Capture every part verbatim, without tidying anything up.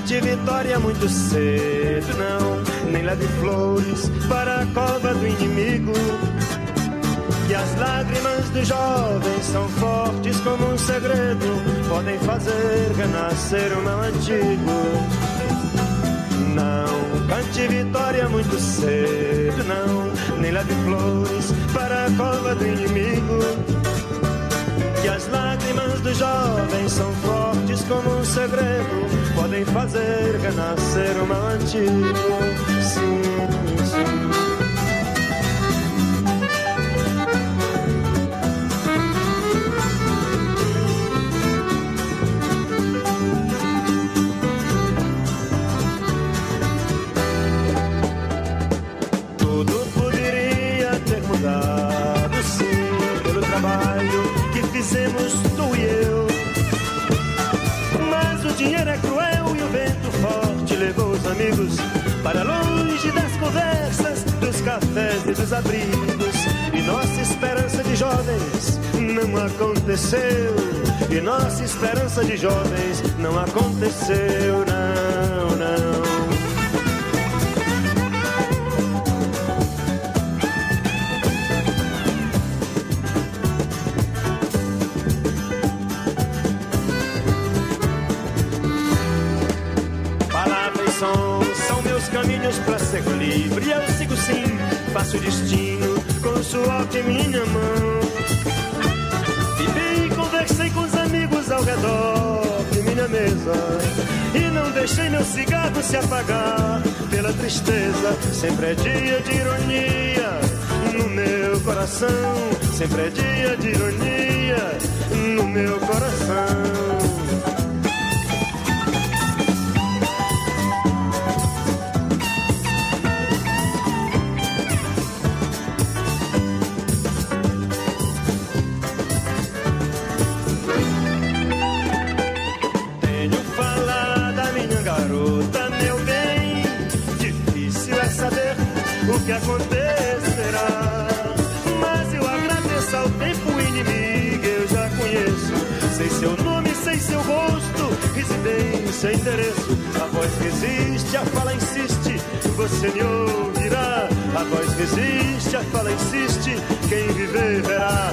cante vitória muito cedo, não, nem leve flores para a cova do inimigo. Que as lágrimas do jovem são fortes como um segredo, podem fazer renascer o mal antigo. Não cante vitória muito cedo, não, nem leve flores para a cova do inimigo. Que as lágrimas do jovem são fortes como um segredo, podem fazer renascer o mal antigo. Sim, sim. Fizemos tu e eu, mas o dinheiro é cruel e o vento forte levou os amigos para longe das conversas, dos cafés e dos abrigos. E nossa esperança de jovens não aconteceu, e nossa esperança de jovens não aconteceu, não, não. São meus caminhos pra ser livre, eu sigo sim, faço destino com o suor de minha mão. Vivi e conversei com os amigos ao redor de minha mesa, e não deixei meu cigarro se apagar pela tristeza. Sempre é dia de ironia no meu coração, sempre é dia de ironia no meu coração. O que acontecerá, mas eu agradeço ao tempo inimigo, eu já conheço. Sei seu nome, sei seu rosto, residência, endereço. A voz resiste, a fala insiste, você me ouvirá. A voz resiste, a fala insiste, quem viver verá.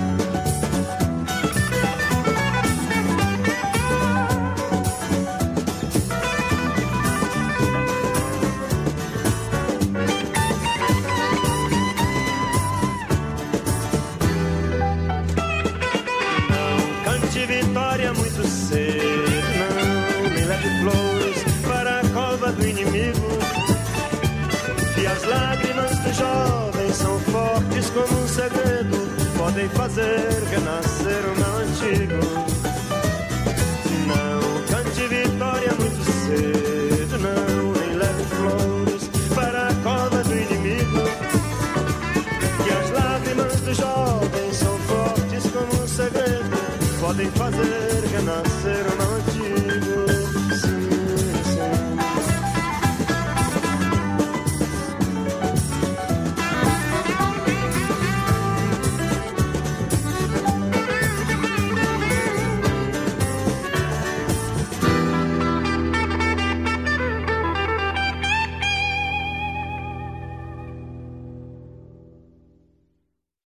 Vitória muito cedo, não, nem leve flores para a cova do inimigo. Que as lágrimas do jovem são fortes como um segredo, podem fazer renascer o mal antigo. Não cante vitória muito cedo, não, nem leve flores para a cova do inimigo. Que as lágrimas do jovem são fortes como um segredo, podem fazer renascer o mal antigo.